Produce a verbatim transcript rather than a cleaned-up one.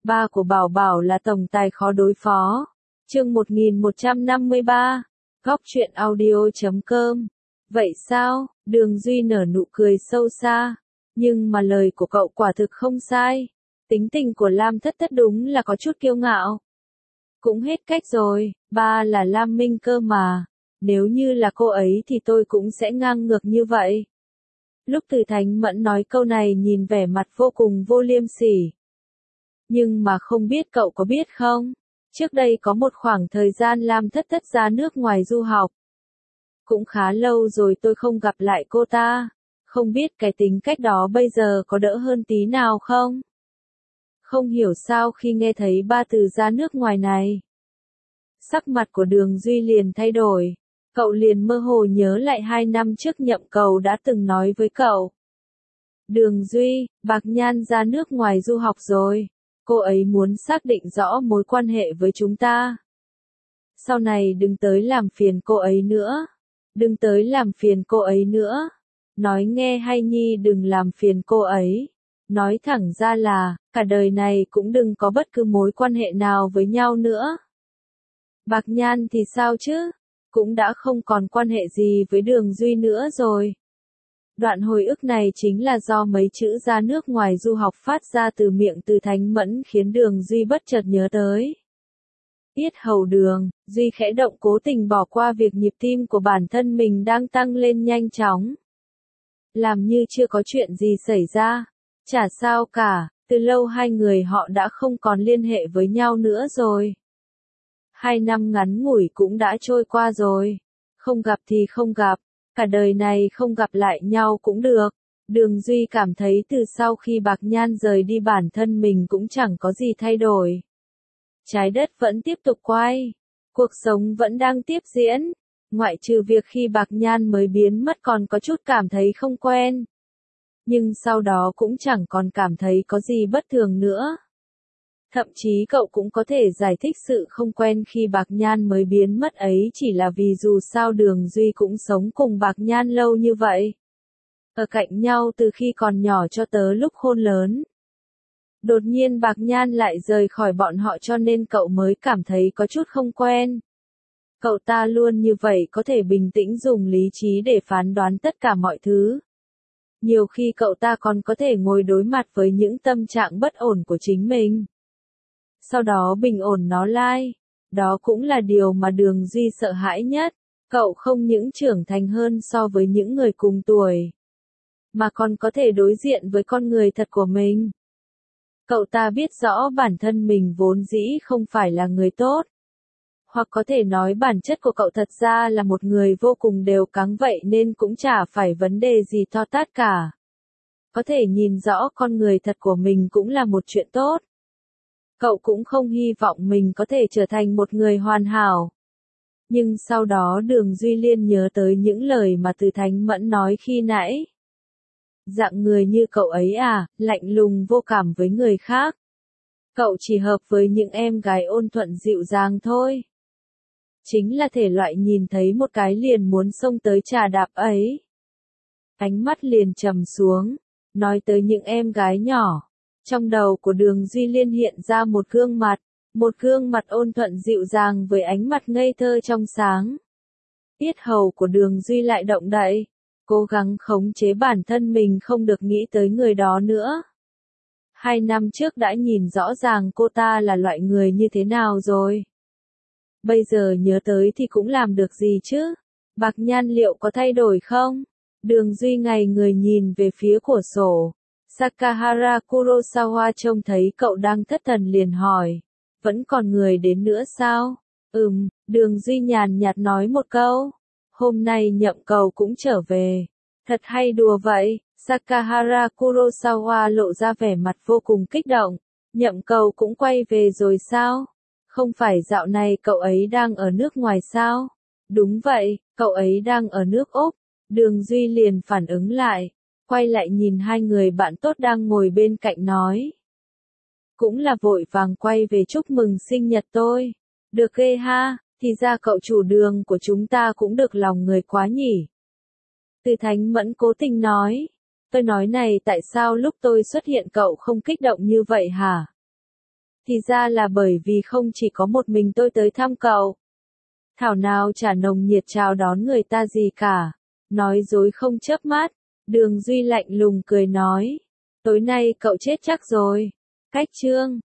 Ba của Bảo Bảo là tổng tài khó đối phó. Chương một nghìn một trăm năm mươi ba. Góc truyện audio chấm com. Vậy sao? Đường Duy nở nụ cười sâu xa. Nhưng mà lời của cậu quả thực không sai. Tính tình của Lam Thất Thất đúng là có chút kiêu ngạo. Cũng hết cách rồi, ba là Lam Minh cơ mà. Nếu như là cô ấy thì tôi cũng sẽ ngang ngược như vậy. Lúc Từ Thánh Mẫn nói câu này nhìn vẻ mặt vô cùng vô liêm sỉ. Nhưng mà không biết cậu có biết không? Trước đây có một khoảng thời gian Lam Thất Thất ra nước ngoài du học. Cũng khá lâu rồi tôi không gặp lại cô ta. Không biết cái tính cách đó bây giờ có đỡ hơn tí nào không? Không hiểu sao khi nghe thấy ba từ ra nước ngoài này. Sắc mặt của Đường Duy liền thay đổi. Cậu liền mơ hồ nhớ lại hai năm trước Nhậm Cầu đã từng nói với cậu. Đường Duy, Bạc Nhan ra nước ngoài du học rồi. Cô ấy muốn xác định rõ mối quan hệ với chúng ta. Sau này đừng tới làm phiền cô ấy nữa. Đừng tới làm phiền cô ấy nữa. Nói nghe hay Nhi, đừng làm phiền cô ấy. Nói thẳng ra là, cả đời này cũng đừng có bất cứ mối quan hệ nào với nhau nữa. Bạc Nhan thì sao chứ? Cũng đã không còn quan hệ gì với Đường Duy nữa rồi. Đoạn hồi ức này chính là do mấy chữ ra nước ngoài du học phát ra từ miệng Từ Thánh Mẫn khiến Đường Duy bất chợt nhớ tới. Yết hầu Đường, Duy khẽ động, cố tình bỏ qua việc nhịp tim của bản thân mình đang tăng lên nhanh chóng. Làm như chưa có chuyện gì xảy ra. Chả sao cả, từ lâu hai người họ đã không còn liên hệ với nhau nữa rồi. Hai năm ngắn ngủi cũng đã trôi qua rồi. Không gặp thì không gặp. Cả đời này không gặp lại nhau cũng được. Đường Duy cảm thấy từ sau khi Bạc Nhan rời đi bản thân mình cũng chẳng có gì thay đổi. Trái đất vẫn tiếp tục quay. Cuộc sống vẫn đang tiếp diễn. Ngoại trừ việc khi Bạc Nhan mới biến mất còn có chút cảm thấy không quen. Nhưng sau đó cũng chẳng còn cảm thấy có gì bất thường nữa. Thậm chí cậu cũng có thể giải thích sự không quen khi Bạc Nhan mới biến mất ấy chỉ là vì dù sao Đường Duy cũng sống cùng Bạc Nhan lâu như vậy. Ở cạnh nhau từ khi còn nhỏ cho tới lúc khôn lớn. Đột nhiên Bạc Nhan lại rời khỏi bọn họ cho nên cậu mới cảm thấy có chút không quen. Cậu ta luôn như vậy có thể bình tĩnh dùng lý trí để phán đoán tất cả mọi thứ. Nhiều khi cậu ta còn có thể ngồi đối mặt với những tâm trạng bất ổn của chính mình. Sau đó bình ổn nó lại. Đó cũng là điều mà Đường Duy sợ hãi nhất. Cậu không những trưởng thành hơn so với những người cùng tuổi, mà còn có thể đối diện với con người thật của mình. Cậu ta biết rõ bản thân mình vốn dĩ không phải là người tốt. Hoặc có thể nói bản chất của cậu thật ra là một người vô cùng đều cáng vậy nên cũng chả phải vấn đề gì to tát cả. Có thể nhìn rõ con người thật của mình cũng là một chuyện tốt. Cậu cũng không hy vọng mình có thể trở thành một người hoàn hảo. Nhưng sau đó Đường Duy liên nhớ tới những lời mà Từ Thánh Mẫn nói khi nãy. Dạng người như cậu ấy à, lạnh lùng vô cảm với người khác. Cậu chỉ hợp với những em gái ôn thuận dịu dàng thôi. Chính là thể loại nhìn thấy một cái liền muốn xông tới chà đạp ấy. Ánh mắt liền trầm xuống, nói tới những em gái nhỏ. Trong đầu của Đường Duy liên hiện ra một gương mặt, một gương mặt ôn thuận dịu dàng với ánh mặt ngây thơ trong sáng. Yết hầu của Đường Duy lại động đậy, cố gắng khống chế bản thân mình không được nghĩ tới người đó nữa. Hai năm trước đã nhìn rõ ràng cô ta là loại người như thế nào rồi. Bây giờ nhớ tới thì cũng làm được gì chứ? Bạc Nhan liệu có thay đổi không? Đường Duy ngày người nhìn về phía cửa sổ. Sakahara Kurosawa trông thấy cậu đang thất thần liền hỏi. Vẫn còn người đến nữa sao? Ừm, Đường Duy nhàn nhạt nói một câu. Hôm nay Nhậm Cầu cũng trở về. Thật hay đùa vậy. Sakahara Kurosawa lộ ra vẻ mặt vô cùng kích động. Nhậm Cầu cũng quay về rồi sao? Không phải dạo này cậu ấy đang ở nước ngoài sao? Đúng vậy, cậu ấy đang ở nước Úc. Đường Duy liền phản ứng lại. Quay lại nhìn hai người bạn tốt đang ngồi bên cạnh nói. Cũng là vội vàng quay về chúc mừng sinh nhật tôi. Được ghê ha, thì ra cậu chủ Đường của chúng ta cũng được lòng người quá nhỉ. Từ Thánh Mẫn cố tình nói. Tôi nói này tại sao lúc tôi xuất hiện cậu không kích động như vậy hả? Thì ra là bởi vì không chỉ có một mình tôi tới thăm cậu. Thảo nào chả nồng nhiệt chào đón người ta gì cả. Nói dối không chớp mắt. Đường Duy lạnh lùng cười nói. Tối nay cậu chết chắc rồi. Cách chương.